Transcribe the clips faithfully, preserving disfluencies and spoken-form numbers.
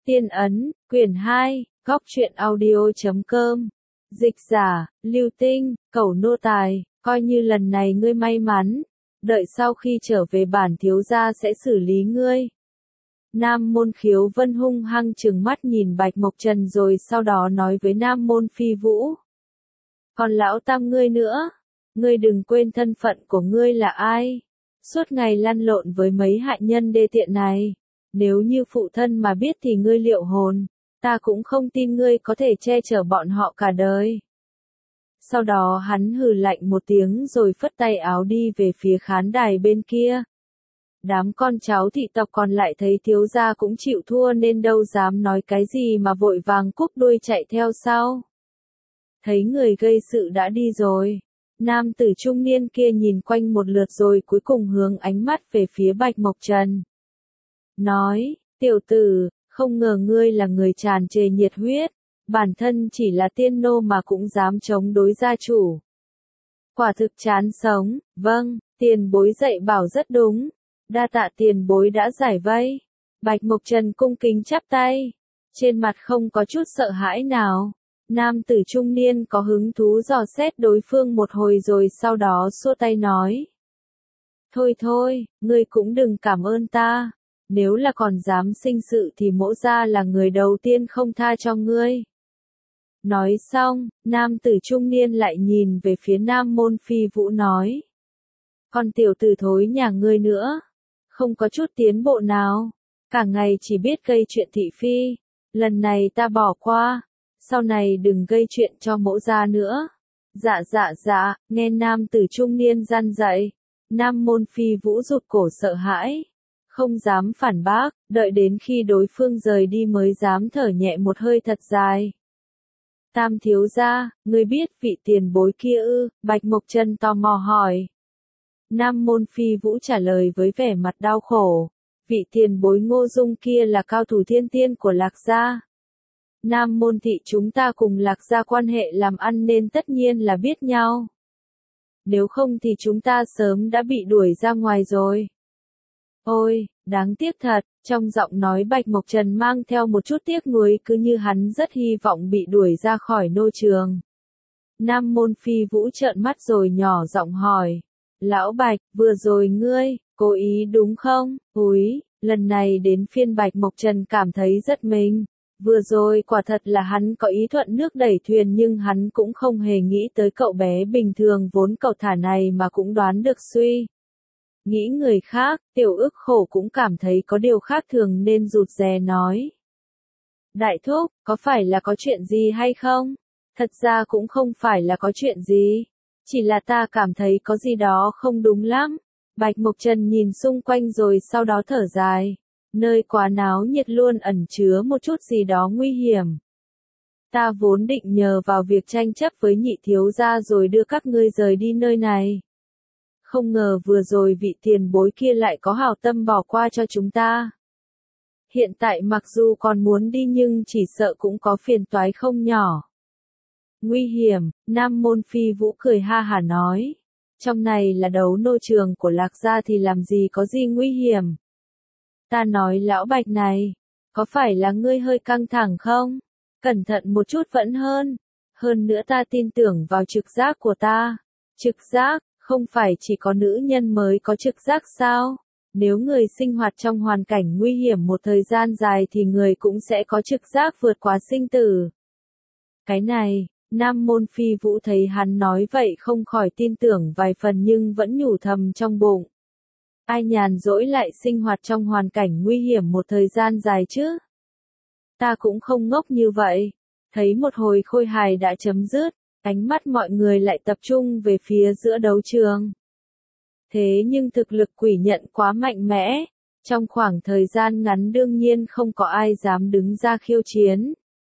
Tiên ấn, quyển hai, góc truyện audio chấm com. Dịch giả, Lưu Tinh, Cẩu nô tài, coi như lần này ngươi may mắn, đợi sau khi trở về bản thiếu gia sẽ xử lý ngươi. Nam Môn Khiếu Vân hung hăng trừng mắt nhìn Bạch Mộc Trần rồi sau đó nói với Nam Môn Phi Vũ. Còn lão tam ngươi nữa, ngươi đừng quên thân phận của ngươi là ai. Suốt ngày lăn lộn với mấy hại nhân đê tiện này. Nếu như phụ thân mà biết thì ngươi liệu hồn, ta cũng không tin ngươi có thể che chở bọn họ cả đời. Sau đó hắn hừ lạnh một tiếng rồi phất tay áo đi về phía khán đài bên kia. Đám con cháu thị tộc còn lại thấy thiếu gia cũng chịu thua nên đâu dám nói cái gì mà vội vàng cúp đuôi chạy theo sau. Thấy người gây sự đã đi rồi, nam tử trung niên kia nhìn quanh một lượt rồi cuối cùng hướng ánh mắt về phía Bạch Mộc Trần. Nói, tiểu tử, không ngờ ngươi là người tràn trề nhiệt huyết, bản thân chỉ là tiên nô mà cũng dám chống đối gia chủ. Quả thực chán sống, vâng, tiền bối dạy bảo rất đúng, đa tạ tiền bối đã giải vây. Bạch Mộc Trần cung kính chắp tay, trên mặt không có chút sợ hãi nào. Nam tử trung niên có hứng thú dò xét đối phương một hồi rồi sau đó xua tay nói. Thôi thôi, ngươi cũng đừng cảm ơn ta. Nếu là còn dám sinh sự thì mỗ gia là người đầu tiên không tha cho ngươi. Nói xong, nam tử trung niên lại nhìn về phía Nam Môn Phi Vũ nói. Còn tiểu tử thối nhà ngươi nữa, không có chút tiến bộ nào, cả ngày chỉ biết gây chuyện thị phi, lần này ta bỏ qua, sau này đừng gây chuyện cho mỗ gia nữa. Dạ dạ dạ, nghe nam tử trung niên răn dạy, Nam Môn Phi Vũ rụt cổ sợ hãi. Không dám phản bác, đợi đến khi đối phương rời đi mới dám thở nhẹ một hơi thật dài. Tam thiếu gia, ngươi biết vị tiền bối kia ư? Bạch Mộc Trần tò mò hỏi. Nam Môn Phi Vũ trả lời với vẻ mặt đau khổ. Vị tiền bối Ngô Dung kia là cao thủ thiên tiên của Lạc gia. Nam Môn thị chúng ta cùng Lạc gia quan hệ làm ăn nên tất nhiên là biết nhau. Nếu không thì chúng ta sớm đã bị đuổi ra ngoài rồi. Ôi, đáng tiếc thật, trong giọng nói Bạch Mộc Trần mang theo một chút tiếc nuối cứ như hắn rất hy vọng bị đuổi ra khỏi nô trường. Nam Môn Phi Vũ trợn mắt rồi nhỏ giọng hỏi. Lão Bạch, vừa rồi ngươi, cố ý đúng không? Úi, lần này đến phiên Bạch Mộc Trần cảm thấy rất mình. Vừa rồi quả thật là hắn có ý thuận nước đẩy thuyền nhưng hắn cũng không hề nghĩ tới cậu bé bình thường vốn cậu thả này mà cũng đoán được suy. Nghĩ người khác, tiểu ức khổ cũng cảm thấy có điều khác thường nên rụt rè nói. Đại thúc, có phải là có chuyện gì hay không? Thật ra cũng không phải là có chuyện gì. Chỉ là ta cảm thấy có gì đó không đúng lắm. Bạch Mộc Trần nhìn xung quanh rồi sau đó thở dài. Nơi quá náo nhiệt luôn ẩn chứa một chút gì đó nguy hiểm. Ta vốn định nhờ vào việc tranh chấp với nhị thiếu gia rồi đưa các ngươi rời đi nơi này. Không ngờ vừa rồi vị tiền bối kia lại có hảo tâm bỏ qua cho chúng ta. Hiện tại mặc dù còn muốn đi nhưng chỉ sợ cũng có phiền toái không nhỏ. Nguy hiểm, Nam Môn Phi Vũ cười ha hả nói. Trong này là đấu nô trường của Lạc gia thì làm gì có gì nguy hiểm. Ta nói lão Bạch này, có phải là ngươi hơi căng thẳng không? Cẩn thận một chút vẫn hơn. Hơn nữa ta tin tưởng vào trực giác của ta. Trực giác? Không phải chỉ có nữ nhân mới có trực giác sao? Nếu người sinh hoạt trong hoàn cảnh nguy hiểm một thời gian dài thì người cũng sẽ có trực giác vượt qua sinh tử. Cái này, Nam Môn Phi Vũ thấy hắn nói vậy không khỏi tin tưởng vài phần nhưng vẫn nhủ thầm trong bụng. Ai nhàn rỗi lại sinh hoạt trong hoàn cảnh nguy hiểm một thời gian dài chứ? Ta cũng không ngốc như vậy. Thấy một hồi khôi hài đã chấm dứt. Ánh mắt mọi người lại tập trung về phía giữa đấu trường. Thế nhưng thực lực quỷ nhận quá mạnh mẽ, trong khoảng thời gian ngắn đương nhiên không có ai dám đứng ra khiêu chiến.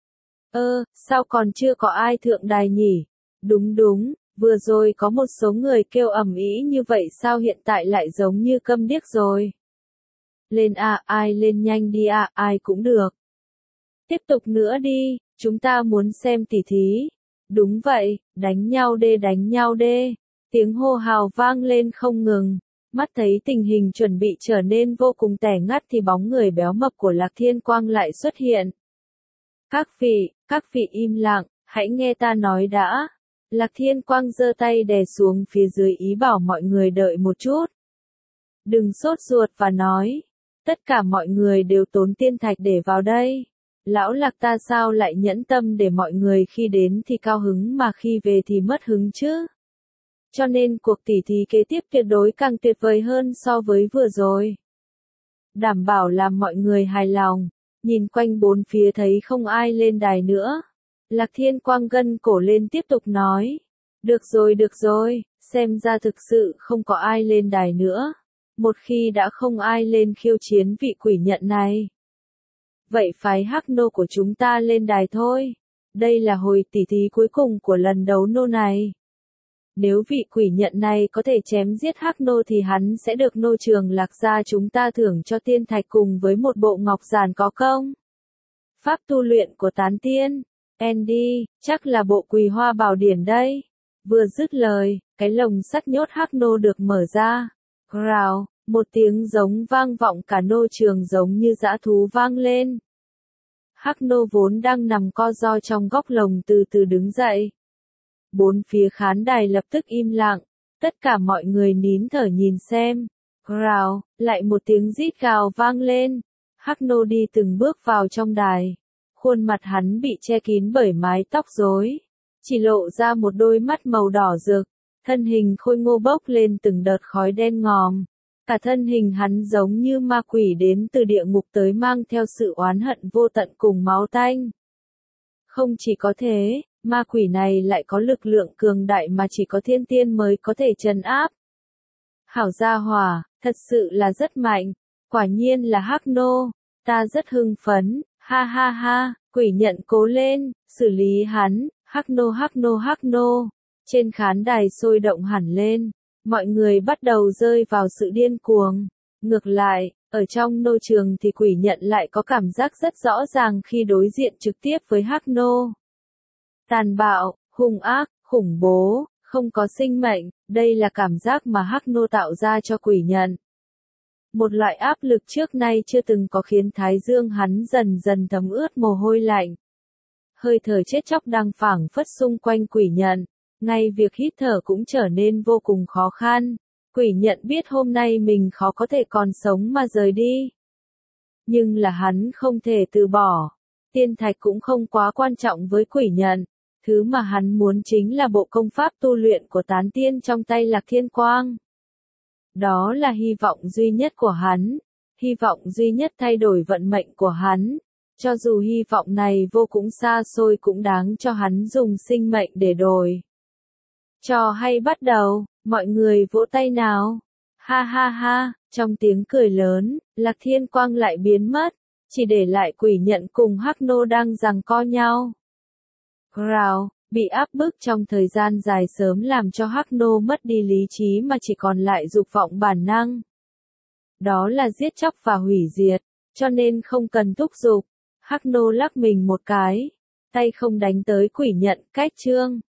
Ơ, sao còn chưa có ai thượng đài nhỉ? Đúng đúng, vừa rồi có một số người kêu ầm ĩ như vậy sao hiện tại lại giống như câm điếc rồi? Lên à, ai lên nhanh đi à, ai cũng được. Tiếp tục nữa đi, chúng ta muốn xem tỉ thí. Đúng vậy, đánh nhau đê đánh nhau đê. Tiếng hô hào vang lên không ngừng. Mắt thấy tình hình chuẩn bị trở nên vô cùng tẻ ngắt thì bóng người béo mập của Lạc Thiên Quang lại xuất hiện. Các vị, các vị im lặng, hãy nghe ta nói đã. Lạc Thiên Quang giơ tay đè xuống phía dưới ý bảo mọi người đợi một chút. Đừng sốt ruột và nói. Tất cả mọi người đều tốn tiên thạch để vào đây. Lão Lạc ta sao lại nhẫn tâm để mọi người khi đến thì cao hứng mà khi về thì mất hứng chứ? Cho nên cuộc tỉ thí kế tiếp tuyệt đối càng tuyệt vời hơn so với vừa rồi. Đảm bảo làm mọi người hài lòng. Nhìn quanh bốn phía thấy không ai lên đài nữa. Lạc Thiên Quang gân cổ lên tiếp tục nói. Được rồi được rồi, xem ra thực sự không có ai lên đài nữa. Một khi đã không ai lên khiêu chiến vị quỷ nhận này. Vậy phái Hắc Nô của chúng ta lên đài thôi. Đây là hồi tỉ thí cuối cùng của lần đấu nô này. Nếu vị quỷ nhận này có thể chém giết Hắc Nô thì hắn sẽ được nô trường Lạc gia chúng ta thưởng cho tiên thạch cùng với một bộ ngọc giản có công. Pháp tu luyện của tán tiên. Andy, chắc là bộ Quỳ Hoa Bảo Điển đây. Vừa dứt lời, cái lồng sắt nhốt Hắc Nô được mở ra. Rào, một tiếng giống vang vọng cả nô trường giống như dã thú vang lên. Hắc Nô vốn đang nằm co ro trong góc lồng từ từ đứng dậy. Bốn phía khán đài lập tức im lặng, tất cả mọi người nín thở nhìn xem. Rào, lại một tiếng rít gào vang lên. Hắc Nô đi từng bước vào trong đài. Khuôn mặt hắn bị che kín bởi mái tóc rối, chỉ lộ ra một đôi mắt màu đỏ rực, thân hình khôi ngô bốc lên từng đợt khói đen ngòm. Cả thân hình hắn giống như ma quỷ đến từ địa ngục tới mang theo sự oán hận vô tận cùng máu tanh. Không chỉ có thế, ma quỷ này lại có lực lượng cường đại mà chỉ có thiên tiên mới có thể trấn áp. Hảo gia hỏa, thật sự là rất mạnh, quả nhiên là Hắc Nô, ta rất hưng phấn, ha ha ha, quỷ nhận cố lên, xử lý hắn, Hắc Nô Hắc Nô Hắc Nô. Trên khán đài sôi động hẳn lên, mọi người bắt đầu rơi vào sự điên cuồng. Ngược lại, ở trong nô trường thì quỷ nhận lại có cảm giác rất rõ ràng khi đối diện trực tiếp với Hắc Nô. Tàn bạo, hung ác, khủng bố, không có sinh mệnh, đây là cảm giác mà Hắc Nô tạo ra cho quỷ nhận. Một loại áp lực trước nay chưa từng có khiến thái dương hắn dần dần thấm ướt mồ hôi lạnh. Hơi thở chết chóc đang phảng phất xung quanh quỷ nhận, ngay việc hít thở cũng trở nên vô cùng khó khăn. Quỷ nhận biết hôm nay mình khó có thể còn sống mà rời đi. Nhưng là hắn không thể từ bỏ. Tiên thạch cũng không quá quan trọng với quỷ nhận. Thứ mà hắn muốn chính là bộ công pháp tu luyện của tán tiên trong tay Lạc Thiên Quang. Đó là hy vọng duy nhất của hắn. Hy vọng duy nhất thay đổi vận mệnh của hắn. Cho dù hy vọng này vô cùng xa xôi cũng đáng cho hắn dùng sinh mệnh để đổi. Trò hay bắt đầu, mọi người vỗ tay nào. Ha ha ha, trong tiếng cười lớn, Lạc Thiên Quang lại biến mất, chỉ để lại quỷ nhận cùng Hắc Nô đang giằng co nhau. Rào, bị áp bức trong thời gian dài sớm làm cho Hắc Nô mất đi lý trí mà chỉ còn lại dục vọng bản năng. Đó là giết chóc và hủy diệt, cho nên không cần thúc giục. Hắc Nô lắc mình một cái, tay không đánh tới quỷ nhận, cách chương.